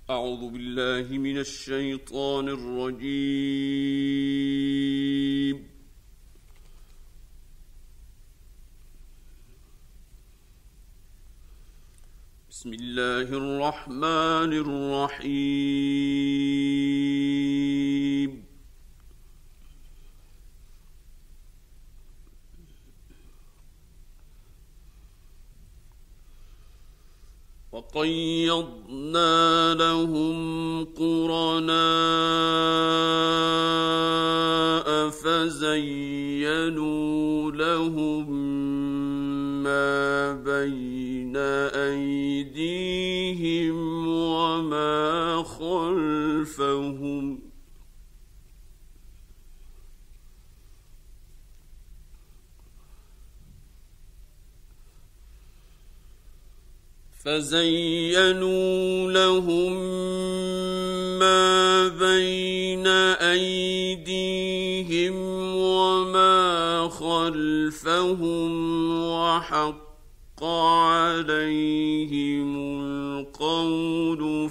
أعوذ بالله من الشيطان الرجيم. بسم الله الرحمن الرحيم. وقيضنا لهم قرناء فزينوا لهم ما بين أيديهم وما خلفهم وحق عليهم القول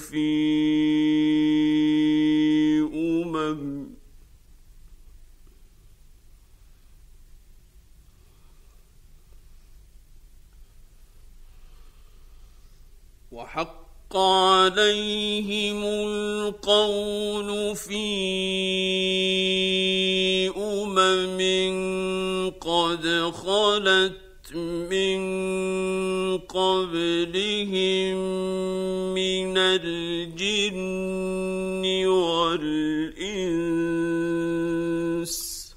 في قد خلت من قبلهم من الجن والإنس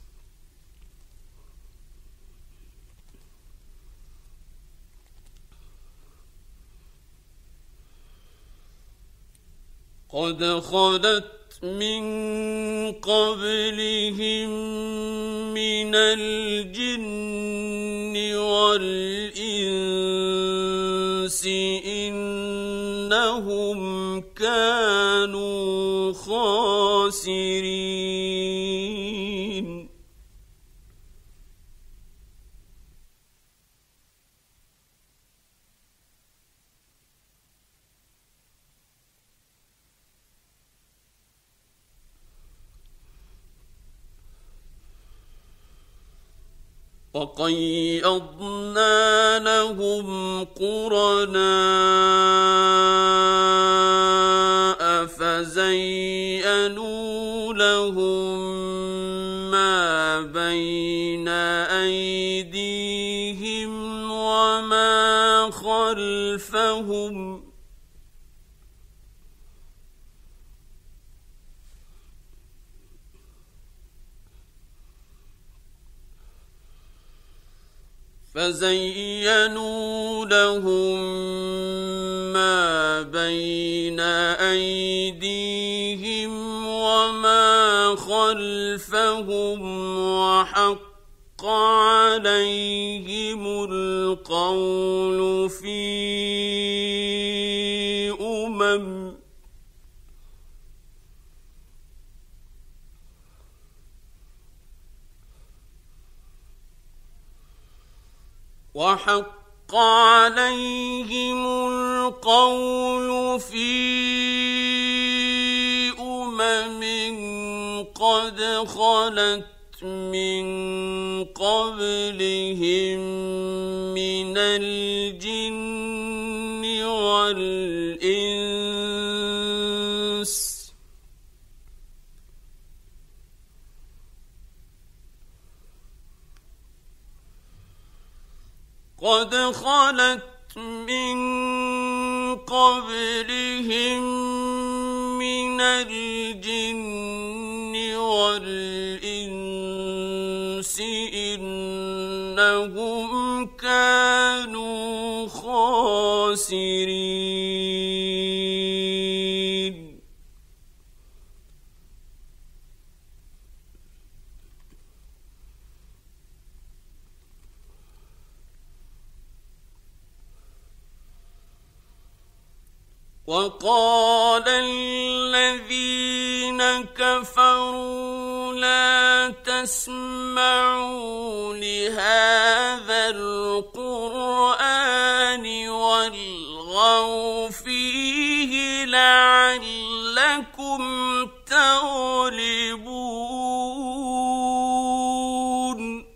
إنهم كانوا خاسرين. وقيضنا لهم قرناء فزينوا لهم ما بين أيديهم وما خلفهم وحق عليهم القول في قد خلت من قبلهم من الجن والإنس إنهم كانوا خاسرين. وقال الذين كفروا لا تسمعوا لهذا القرآن والغوا فيه لعلكم لعلكم تغلبون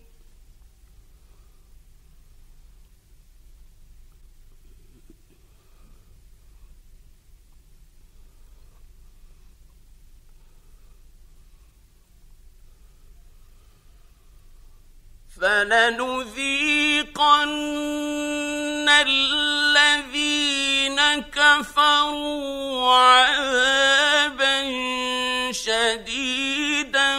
فلنذيقن الذين كفروا عذابا شديدا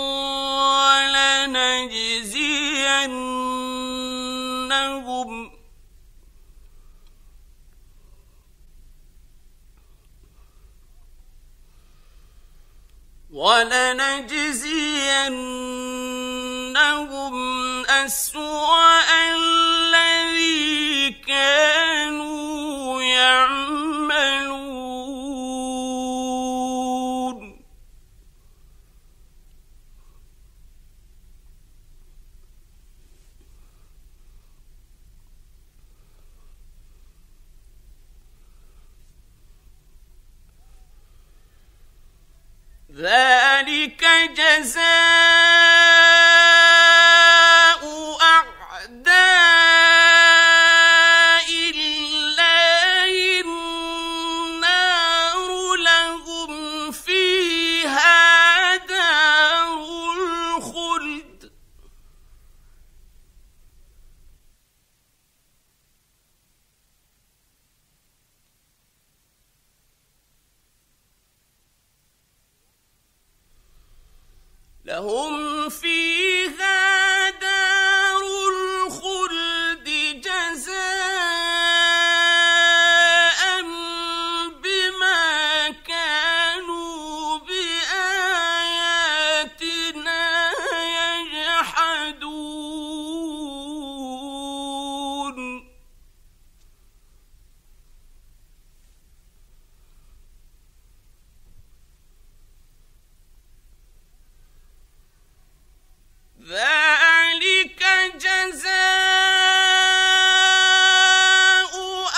ولنجزينهم أسوأ الذي كانوا يعملون ذلك جزاء أعداء الله النار لهم فيها دار الخلد لهم فيها دار الخلد جزاء بما كانوا بآياتنا يجحدون ذلك جزاء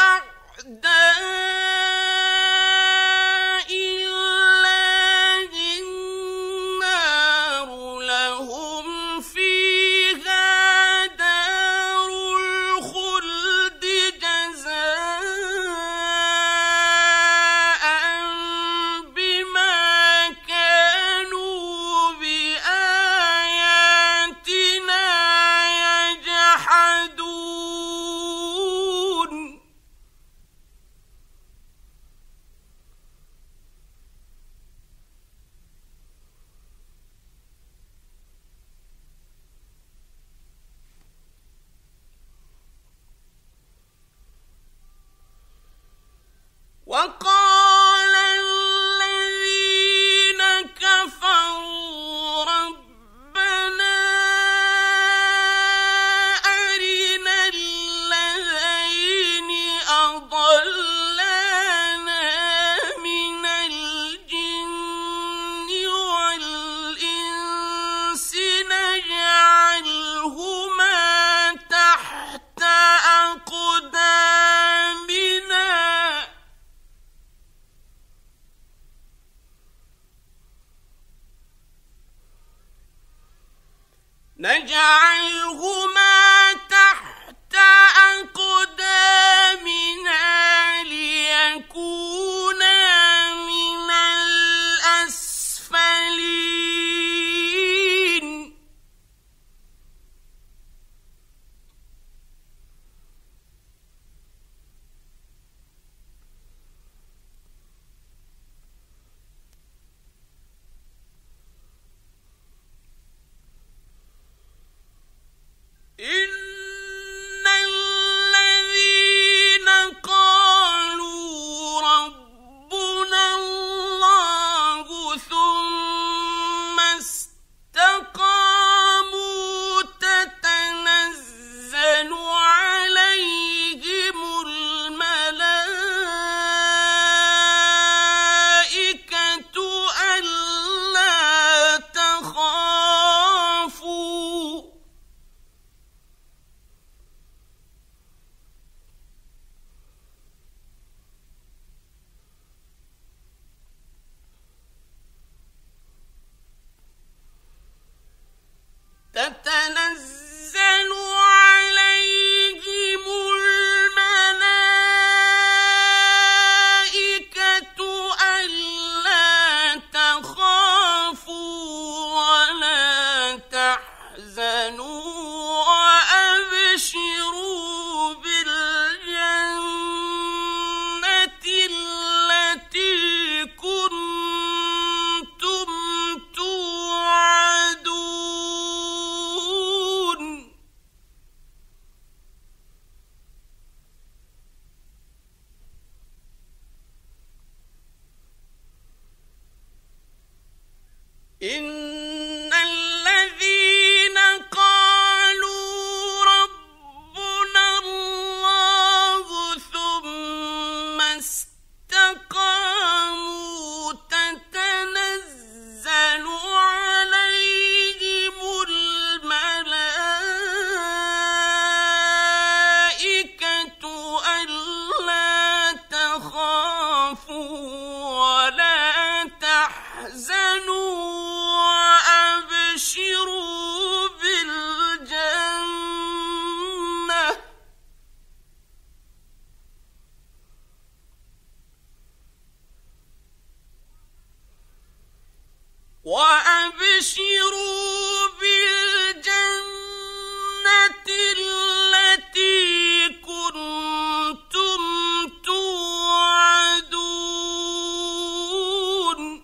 أعداء الله النار لهم فيها دار الخلد جزاء بما كانوا بآياتنا يجحدون وقال الذين كفروا ربنا أرنا الذين أضلانا من الجن والإنس نجعلهما تحت أقدامنا ليكونا من الأسفلين فاستبشروا بالجنة التي كنتم توعدون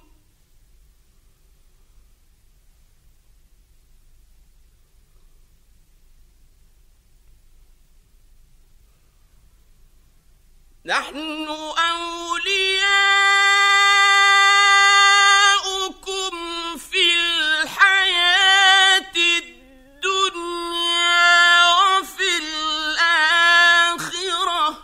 نحن أولياؤكم في الحياة الدنيا وفي الآخرة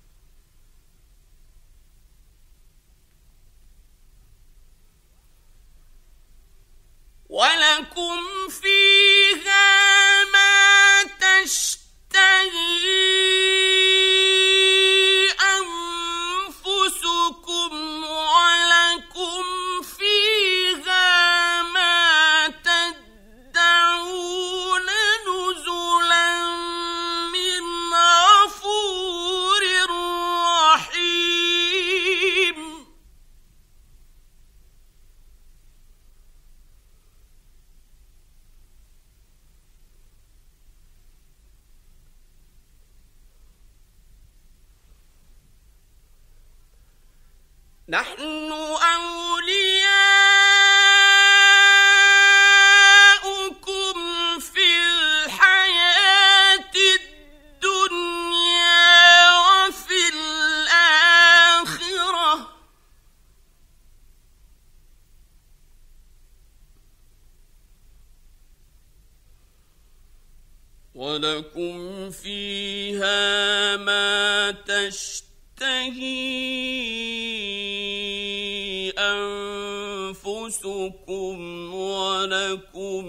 ولكم فيها ما تشتهي أنفسكم ولكم فيها ما تدعون نزلا من غفور رحيم نحن أولياؤكم في الحياة الدنيا وفي الآخرة ولكم فيها ما تشتهي أنفسكم ولكم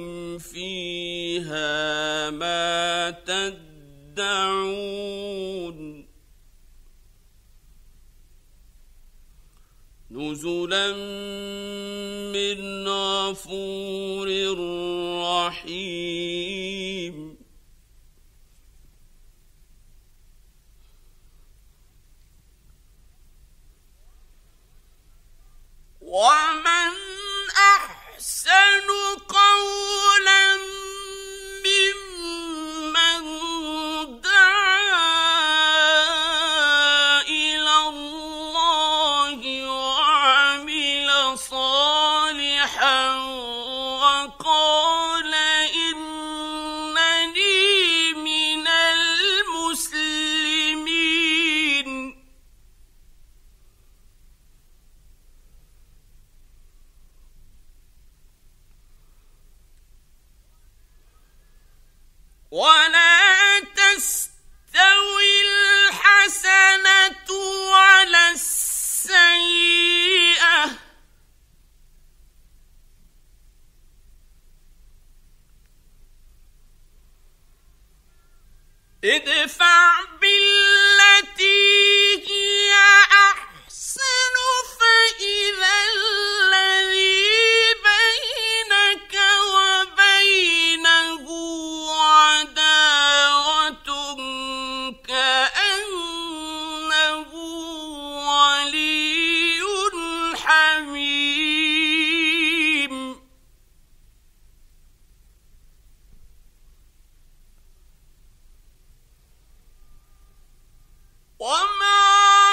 فيها ما تدعون نزلا من غفور رحيم ومن أحسن قولا ممن دعا إلى الله وعمل صالحا وقال إنني من المسلمين ولا تستوي الحسنة ولا السيئة ادفع بالتي هي أحسن فإذا الذي بينك وبينه عداوة كأنه ولي حميم وما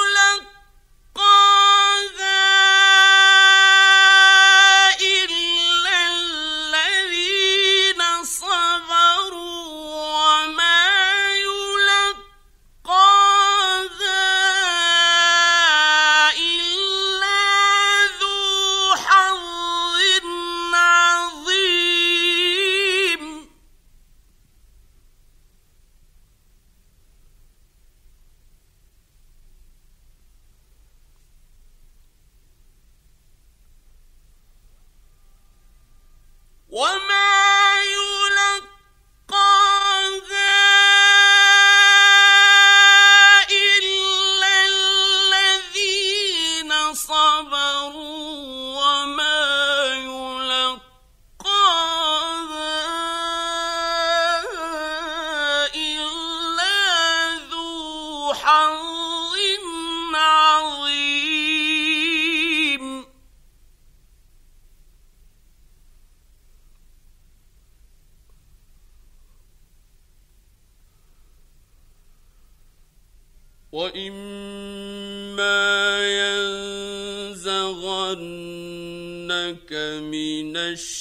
يلقاها إلا الذين صبروا وما يلقاها إلا ذو حظ عظيم وما يلقاها إلا الذين صبروا وما يلقاها إلا ذو حظ عظيم وإما ينزغنك من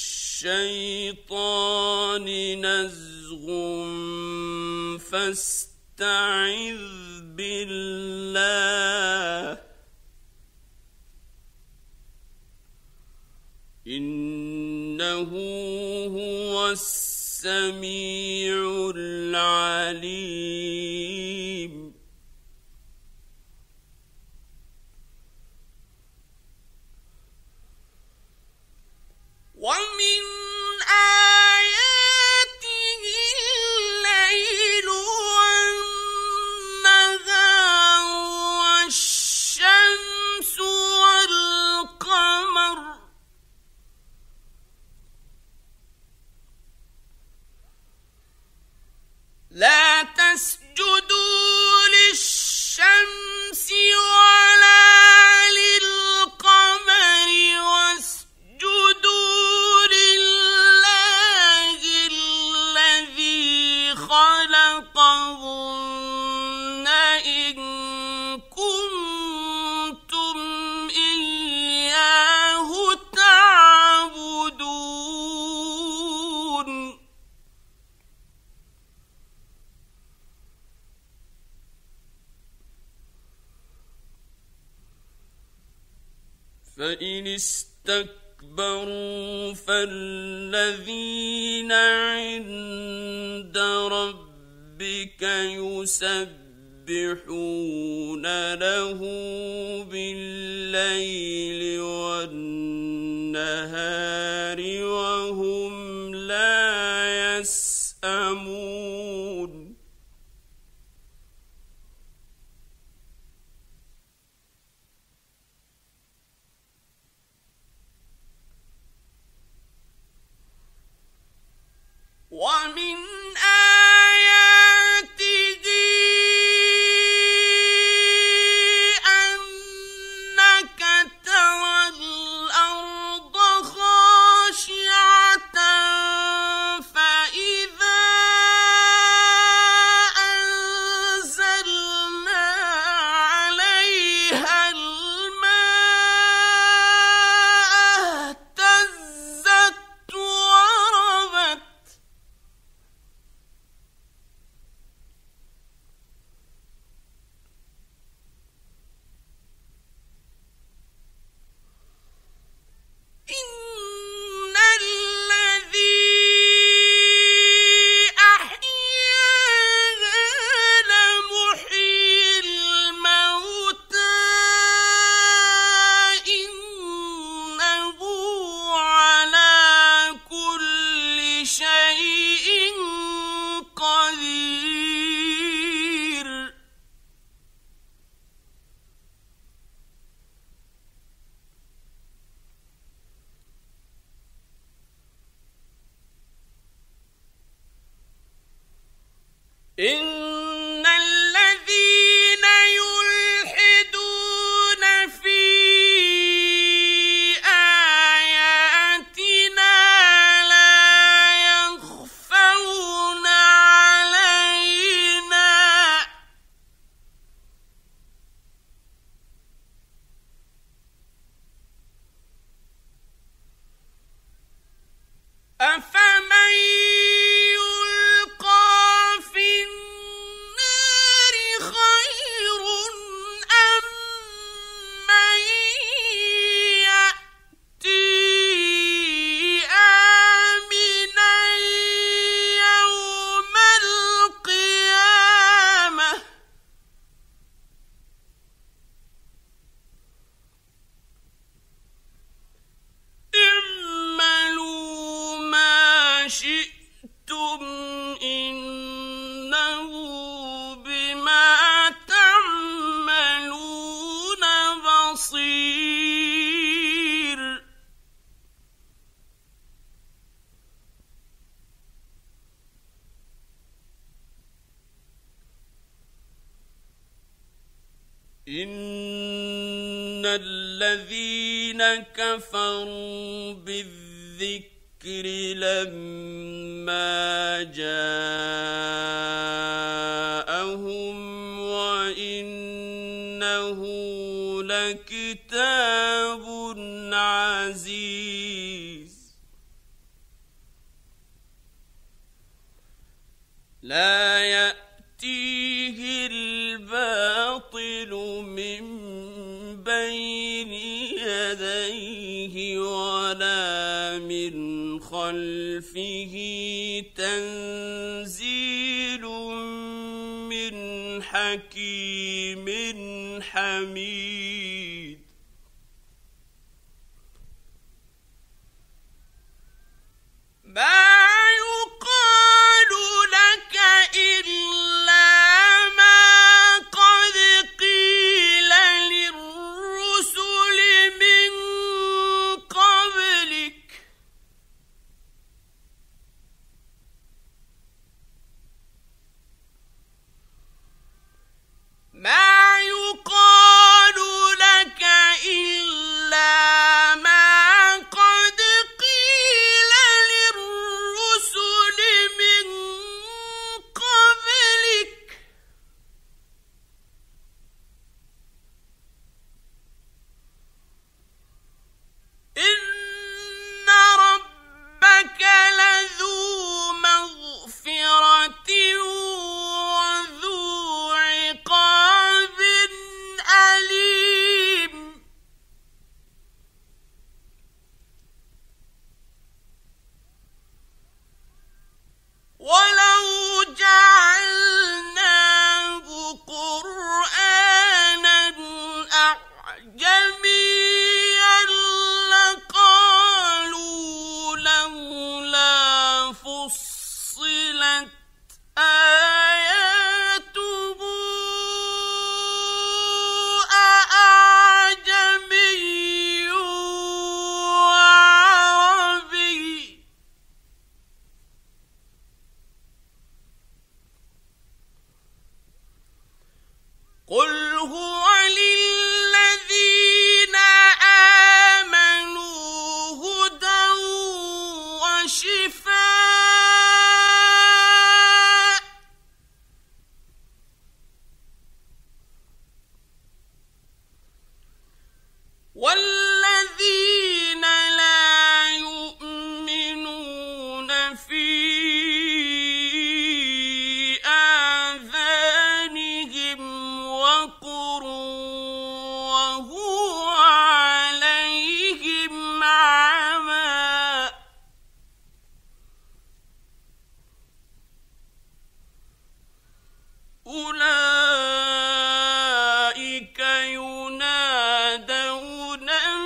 الشيطان نزغ فاستعذ بالله إنه هو السميع العليم ومن آياته الليل والنهار والشمس والقمر لا تسجدوا للشمس ولا للقمر واسجدوا لله الذي خلقهن إن كنتم إياه تعبدون فإن استكبروا فالذين عند ربك يسبحون له بالليل والنهار وهم لا يسأمون ومن آياته أنك ترى الأرض خاشعة فإذا أنزلنا عليها الماء اهتزت وربت إن الذي أحياها لمحيي الموتى إنه على كل شيء قدير إن الذين يلحدون في آياتنا لا يخفون علينا أفمن يلقى في النار خير أم من يأتي آمنا يوم القيامة اعملوا ما شئتم إنه بما تعملون بصير إن الذين كفروا بالذكر لما جاءهم وإن يديه ولا من خلفه تنزيل من حكيم حميد ما يقال لك إلا ما قد قيل للرسل من قبلك ما يقال لك إلا ما قد قيل للرسل من قبلك إن ربك لذو مغفرة وذو عقاب أليم ولو جعلناه قرآنا أعجميا لقالوا لولا فصلت آياته أأعجمي وعربي قل هو للذين آمنوا هدى وشفاء والذين لا يؤمنون في آذانهم وقر وهو عليهم عمى أولئك ينادون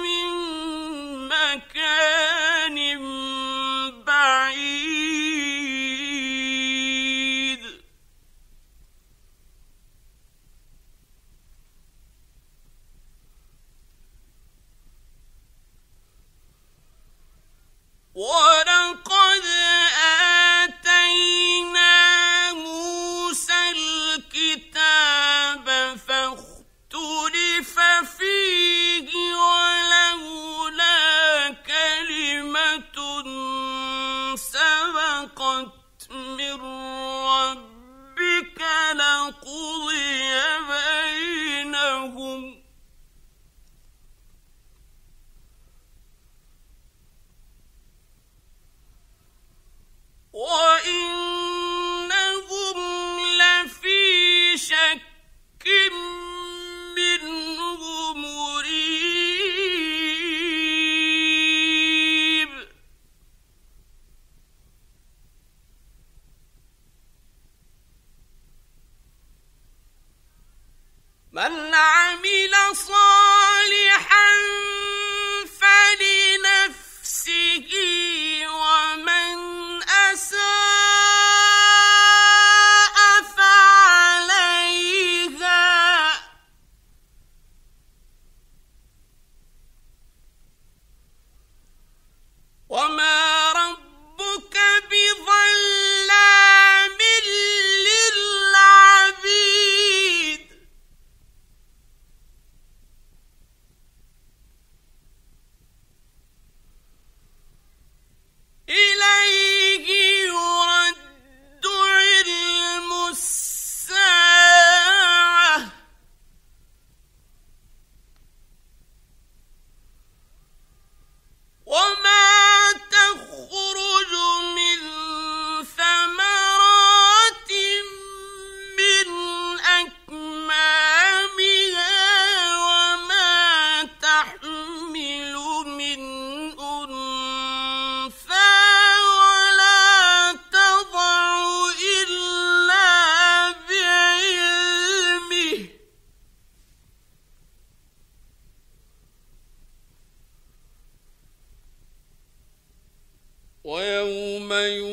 ويوم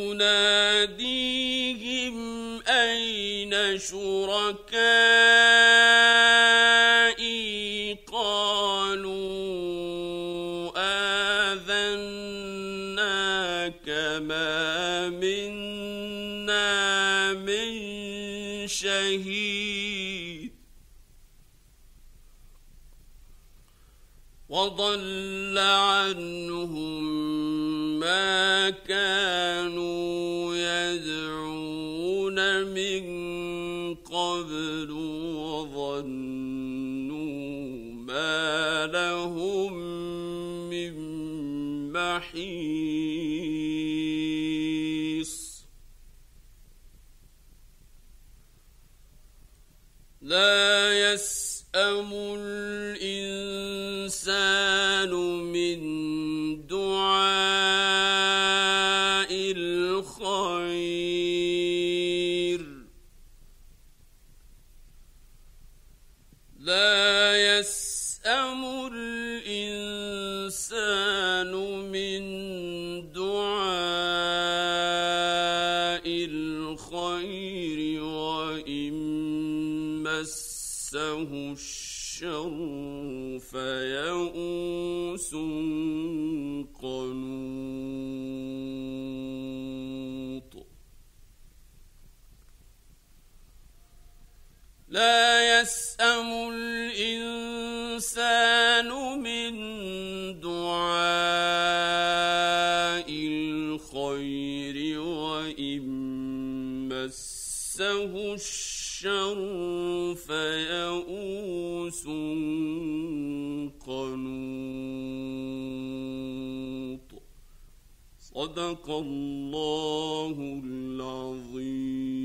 يناديهم أين شركائي قالوا آذناك ما منا من شهيد وضل عنهم ما كانوا يدعون من قبل وظنوا ما لهم من محيص لا يسأم الإنسان من دعاء الخير لا يسأم الإنسان من دعاء الخير وإن مسه الشر فيئوس قنوط لا يسأم الإنسان من دعاء الخير وإن مسه الشر فيئوس قنوط صدق الله العظيم.